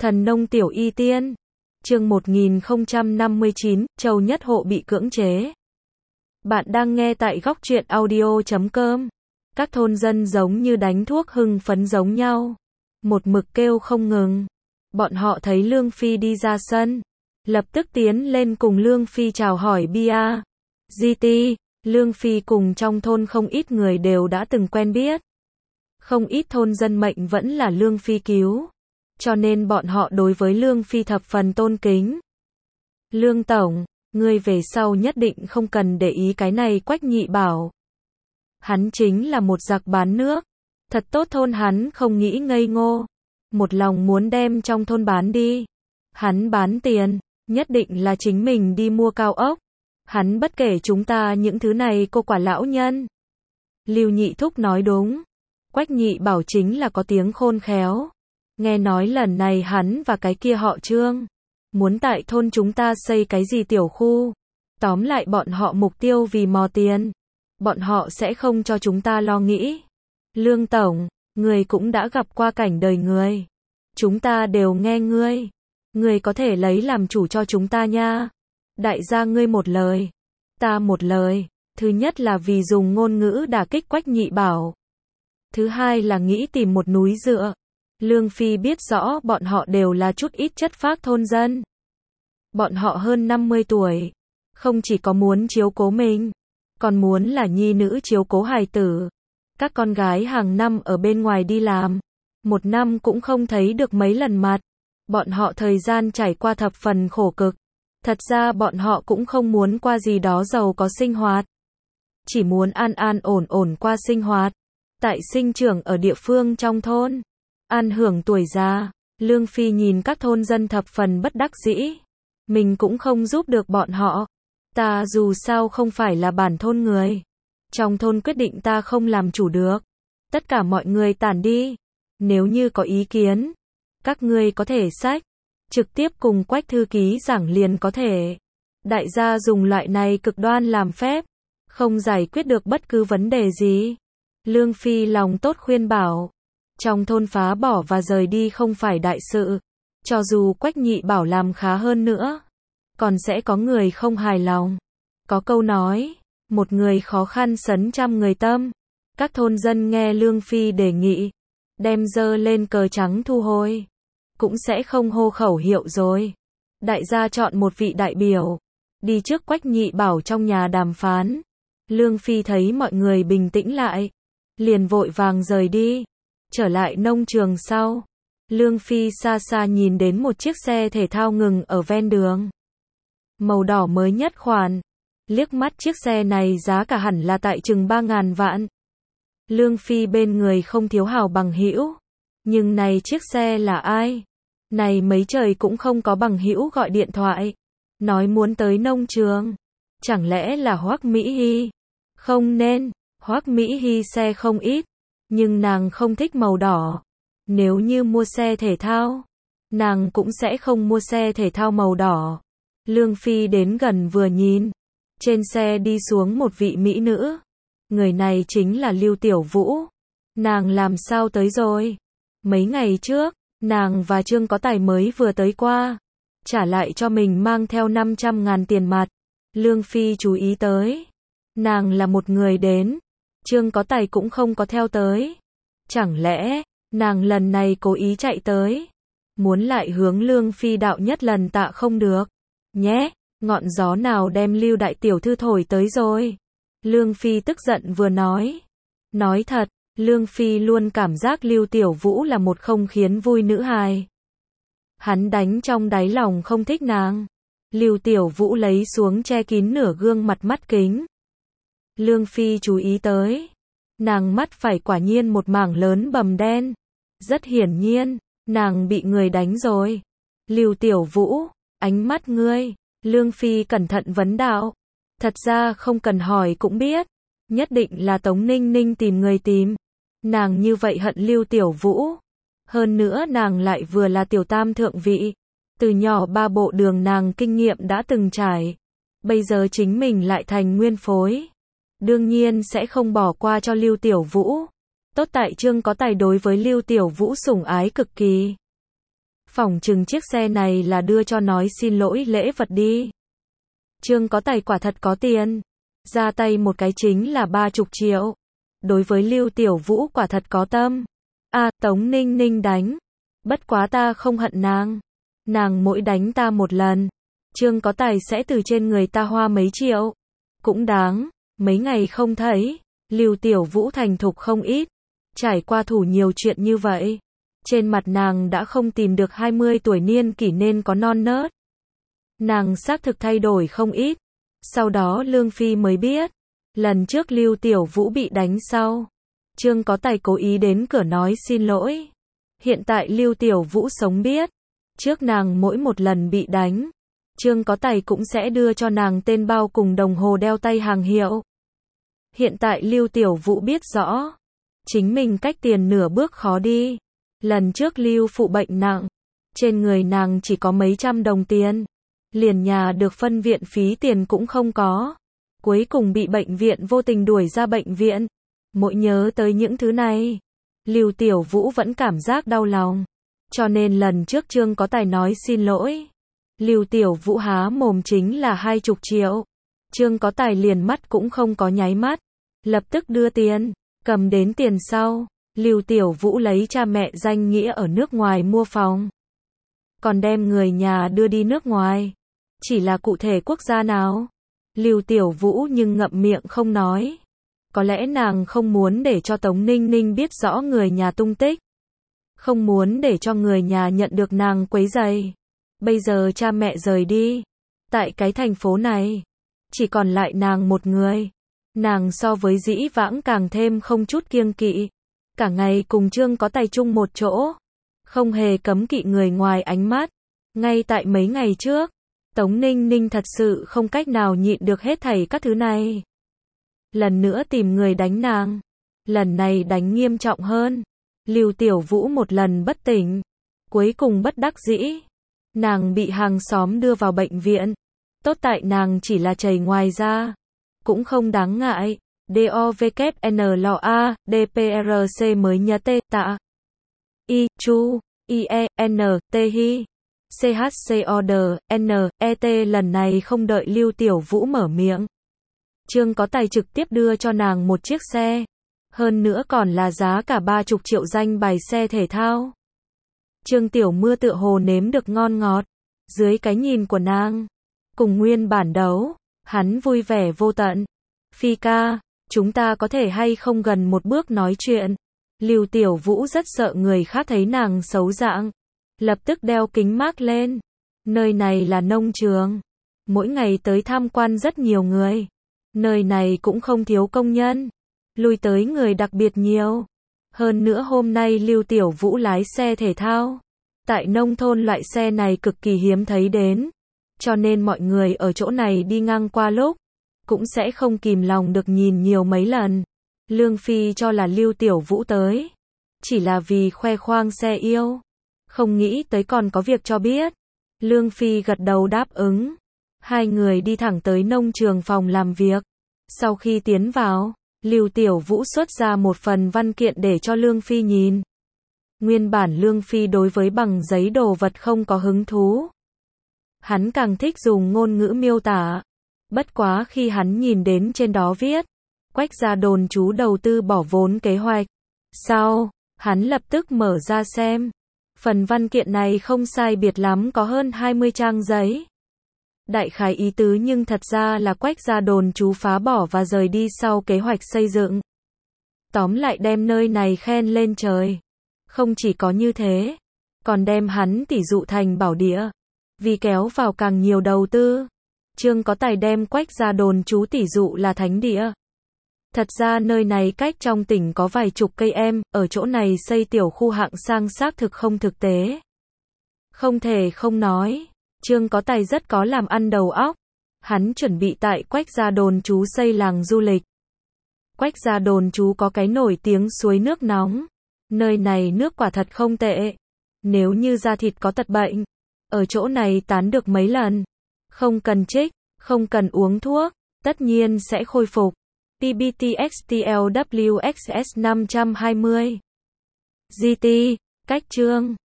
Thần nông tiểu y tiên. Chương 1059, Châu Nhất Hộ bị cưỡng chế. Bạn đang nghe tại góc truyện audio.com. Các thôn dân giống như đánh thuốc hưng phấn giống nhau. Một mực kêu không ngừng. Bọn họ thấy Lương Phi đi ra sân. Lập tức tiến lên cùng Lương Phi chào hỏi bia. GT, Lương Phi cùng trong thôn không ít người đều đã từng quen biết. Không ít thôn dân mệnh vẫn là Lương Phi cứu. Cho nên bọn họ đối với Lương Phi thập phần tôn kính. Lương Tổng, ngươi về sau nhất định không cần để ý cái này Quách Nhị bảo. Hắn chính là một giặc bán nước. Thật tốt thôn hắn không nghĩ ngây ngô. Một lòng muốn đem trong thôn bán đi. Hắn bán tiền, nhất định là chính mình đi mua cao ốc. Hắn bất kể chúng ta những thứ này cô quả lão nhân. Lưu Nhị Thúc nói đúng. Quách Nhị bảo chính là có tiếng khôn khéo. Nghe nói lần này hắn và cái kia họ Trương muốn tại thôn chúng ta xây cái gì tiểu khu. Tóm lại bọn họ mục tiêu vì mò tiền. Bọn họ sẽ không cho chúng ta lo nghĩ. Lương Tổng, người cũng đã gặp qua cảnh đời người. Chúng ta đều nghe ngươi. Ngươi có thể lấy làm chủ cho chúng ta nha. Đại gia ngươi một lời. Ta một lời. Thứ nhất là vì dùng ngôn ngữ đả kích Quách Nhị bảo. Thứ hai là nghĩ tìm một núi dựa. Lương Phi biết rõ bọn họ đều là chút ít chất phác thôn dân. Bọn họ hơn 50 tuổi. Không chỉ có muốn chiếu cố mình, còn muốn là nhi nữ chiếu cố hài tử. Các con gái hàng năm ở bên ngoài đi làm. Một năm cũng không thấy được mấy lần mặt. Bọn họ thời gian trải qua thập phần khổ cực. Thật ra bọn họ cũng không muốn qua gì đó giàu có sinh hoạt. Chỉ muốn an an ổn ổn qua sinh hoạt. Tại sinh trưởng ở địa phương trong thôn. An hưởng tuổi già. Lương Phi nhìn các thôn dân thập phần bất đắc dĩ. Mình cũng không giúp được bọn họ. Ta dù sao không phải là bản thôn người. Trong thôn quyết định ta không làm chủ được. Tất cả mọi người tản đi. Nếu như có ý kiến, các ngươi có thể xách. Trực tiếp cùng Quách thư ký giảng liền có thể. Đại gia dùng loại này cực đoan làm phép. Không giải quyết được bất cứ vấn đề gì. Lương Phi lòng tốt khuyên bảo. Trong thôn phá bỏ và rời đi không phải đại sự. Cho dù Quách Nhị bảo làm khá hơn nữa. Còn sẽ có người không hài lòng. Có câu nói, một người khó khăn sấn trăm người tâm. Các thôn dân nghe Lương Phi đề nghị. Đem dơ lên cờ trắng thu hồi. Cũng sẽ không hô khẩu hiệu rồi. Đại gia chọn một vị đại biểu. Đi trước Quách Nhị bảo trong nhà đàm phán. Lương Phi thấy mọi người bình tĩnh lại. Liền vội vàng rời đi. Trở lại nông trường sau. Lương Phi xa xa nhìn đến một chiếc xe thể thao ngừng ở ven đường. Màu đỏ mới nhất khoản. Liếc mắt chiếc xe này giá cả hẳn là tại chừng 3.000 vạn. Lương Phi bên người không thiếu hào bằng hữu. Nhưng này chiếc xe là ai? Này mấy trời cũng không có bằng hữu gọi điện thoại. Nói muốn tới nông trường. Chẳng lẽ là Hoắc Mỹ Hy? Không nên. Hoắc Mỹ Hy xe không ít. Nhưng nàng không thích màu đỏ. Nếu như mua xe thể thao, nàng cũng sẽ không mua xe thể thao màu đỏ. Lương Phi đến gần vừa nhìn. Trên xe đi xuống một vị mỹ nữ. Người này chính là Lưu Tiểu Vũ. Nàng làm sao tới rồi? Mấy ngày trước, nàng và Trương Có Tài mới vừa tới qua. Trả lại cho mình mang theo 500.000 tiền mặt. Lương Phi chú ý tới. Nàng là một người đến. Trương Có Tài cũng không có theo tới. Chẳng lẽ, nàng lần này cố ý chạy tới. Muốn lại hướng Lương Phi đạo nhất lần tạ không được. Nhé, ngọn gió nào đem Lưu đại tiểu thư thổi tới rồi. Lương Phi tức giận vừa nói. Nói thật, Lương Phi luôn cảm giác Lưu Tiểu Vũ là một không khiến vui nữ hài. Hắn đánh trong đáy lòng không thích nàng. Lưu Tiểu Vũ lấy xuống che kín nửa gương mặt mắt kính. Lương Phi chú ý tới. Nàng mắt phải quả nhiên một mảng lớn bầm đen. Rất hiển nhiên, nàng bị người đánh rồi. Lưu Tiểu Vũ, ánh mắt ngươi. Lương Phi cẩn thận vấn đạo. Thật ra không cần hỏi cũng biết. Nhất định là Tống Ninh Ninh tìm người tìm. Nàng như vậy hận Lưu Tiểu Vũ. Hơn nữa nàng lại vừa là tiểu tam thượng vị. Từ nhỏ ba bộ đường nàng kinh nghiệm đã từng trải. Bây giờ chính mình lại thành nguyên phối. Đương nhiên sẽ không bỏ qua cho Lưu Tiểu Vũ. Tốt tại Trương Có Tài đối với Lưu Tiểu Vũ sủng ái cực kỳ. Phỏng chừng chiếc xe này là đưa cho nói xin lỗi lễ vật đi. Trương có tài quả thật có tiền. Ra tay một cái chính là 30 triệu. Đối với Lưu Tiểu Vũ quả thật có tâm. Tống Ninh Ninh đánh. Bất quá ta không hận nàng. Nàng mỗi đánh ta một lần, Trương có tài sẽ từ trên người ta hoa mấy triệu. Cũng đáng, mấy ngày không thấy, Lưu Tiểu Vũ thành thục không ít. Trải qua thủ nhiều chuyện như vậy. Trên mặt nàng đã không tìm được 20 tuổi niên kỷ nên có non nớt. Nàng xác thực thay đổi không ít. Sau đó Lương Phi mới biết. Lần trước Lưu Tiểu Vũ bị đánh sau. Trương có tài cố ý đến cửa nói xin lỗi. Hiện tại Lưu Tiểu Vũ sống biết. Trước nàng mỗi một lần bị đánh, Trương có tài cũng sẽ đưa cho nàng tên bao cùng đồng hồ đeo tay hàng hiệu. Hiện tại Lưu Tiểu Vũ biết rõ. Chính mình cách tiền nửa bước khó đi. Lần trước Lưu phụ bệnh nặng. Trên người nàng chỉ có mấy trăm đồng tiền. Liền nhà được phân viện phí tiền cũng không có. Cuối cùng bị bệnh viện vô tình đuổi ra bệnh viện. Mỗi nhớ tới những thứ này, Lưu Tiểu Vũ vẫn cảm giác đau lòng. Cho nên lần trước Trương có tài nói xin lỗi. Lưu Tiểu Vũ há mồm chính là 20 triệu. Trương có tài liền mắt cũng không có nháy mắt. Lập tức đưa tiền. Cầm đến tiền sau, Lưu Tiểu Vũ lấy cha mẹ danh nghĩa ở nước ngoài mua phòng. Còn đem người nhà đưa đi nước ngoài. Chỉ là cụ thể quốc gia nào? Lưu Tiểu Vũ nhưng ngậm miệng không nói. Có lẽ nàng không muốn để cho Tống Ninh Ninh biết rõ người nhà tung tích. Không muốn để cho người nhà nhận được nàng quấy rầy. Bây giờ cha mẹ rời đi. Tại cái thành phố này, chỉ còn lại nàng một người. Nàng so với dĩ vãng càng thêm không chút kiêng kỵ. Cả ngày cùng Trương có tài chung một chỗ. Không hề cấm kỵ người ngoài ánh mắt. Ngay tại mấy ngày trước, Tống Ninh Ninh thật sự không cách nào nhịn được hết thảy các thứ này. Lần nữa tìm người đánh nàng. Lần này đánh nghiêm trọng hơn. Lưu Tiểu Vũ một lần bất tỉnh. Cuối cùng bất đắc dĩ. Nàng bị hàng xóm đưa vào bệnh viện. Tốt tại nàng chỉ là chảy ngoài da. Cũng không đáng ngại. DOVKNLA, DPRC mới nhớ tê tạ. I, chu, IE, N, T hi. CHCOD, N, ET lần này không đợi Lưu Tiểu Vũ mở miệng. Trương có tài trực tiếp đưa cho nàng một chiếc xe. Hơn nữa còn là giá cả 30 triệu danh bài xe thể thao. Trương Tiểu Mưa tựa hồ nếm được ngon ngọt. Dưới cái nhìn của nàng. Cùng nguyên bản đấu. Hắn vui vẻ vô tận. Phi ca, chúng ta có thể hay không gần một bước nói chuyện. Lưu Tiểu Vũ rất sợ người khác thấy nàng xấu dạng. Lập tức đeo kính mác lên. Nơi này là nông trường. Mỗi ngày tới tham quan rất nhiều người. Nơi này cũng không thiếu công nhân. Lui tới người đặc biệt nhiều. Hơn nữa hôm nay Lưu Tiểu Vũ lái xe thể thao. Tại nông thôn loại xe này cực kỳ hiếm thấy đến. Cho nên mọi người ở chỗ này đi ngang qua lúc. Cũng sẽ không kìm lòng được nhìn nhiều mấy lần. Lương Phi cho là Lưu Tiểu Vũ tới. Chỉ là vì khoe khoang xe yêu. Không nghĩ tới còn có việc cho biết. Lương Phi gật đầu đáp ứng. Hai người đi thẳng tới nông trường phòng làm việc. Sau khi tiến vào, Lưu Tiểu Vũ xuất ra một phần văn kiện để cho Lương Phi nhìn. Nguyên bản Lương Phi đối với bằng giấy đồ vật không có hứng thú. Hắn càng thích dùng ngôn ngữ miêu tả. Bất quá khi hắn nhìn đến trên đó viết, Quách gia đồn trú đầu tư bỏ vốn kế hoạch. Sau, hắn lập tức mở ra xem. Phần văn kiện này không sai biệt lắm có hơn 20 trang giấy. Đại khái ý tứ nhưng thật ra là Quách gia đồn trú phá bỏ và rời đi sau kế hoạch xây dựng. Tóm lại đem nơi này khen lên trời. Không chỉ có như thế, còn đem hắn tỉ dụ thành bảo địa. Vì kéo vào càng nhiều đầu tư, Trương có tài đem Quách gia đồn trú tỉ dụ là thánh địa. Thật ra nơi này cách trong tỉnh có vài chục cây em, ở chỗ này xây tiểu khu hạng sang xác thực không thực tế. Không thể không nói, Trương có tài rất có làm ăn đầu óc. Hắn chuẩn bị tại Quách gia đồn trú xây làng du lịch. Quách gia đồn trú có cái nổi tiếng suối nước nóng. Nơi này nước quả thật không tệ. Nếu như da thịt có tật bệnh, ở chỗ này tán được mấy lần. Không cần trích, không cần uống thuốc, tất nhiên sẽ khôi phục. PBTXTLWXS 520 GT, cách Trương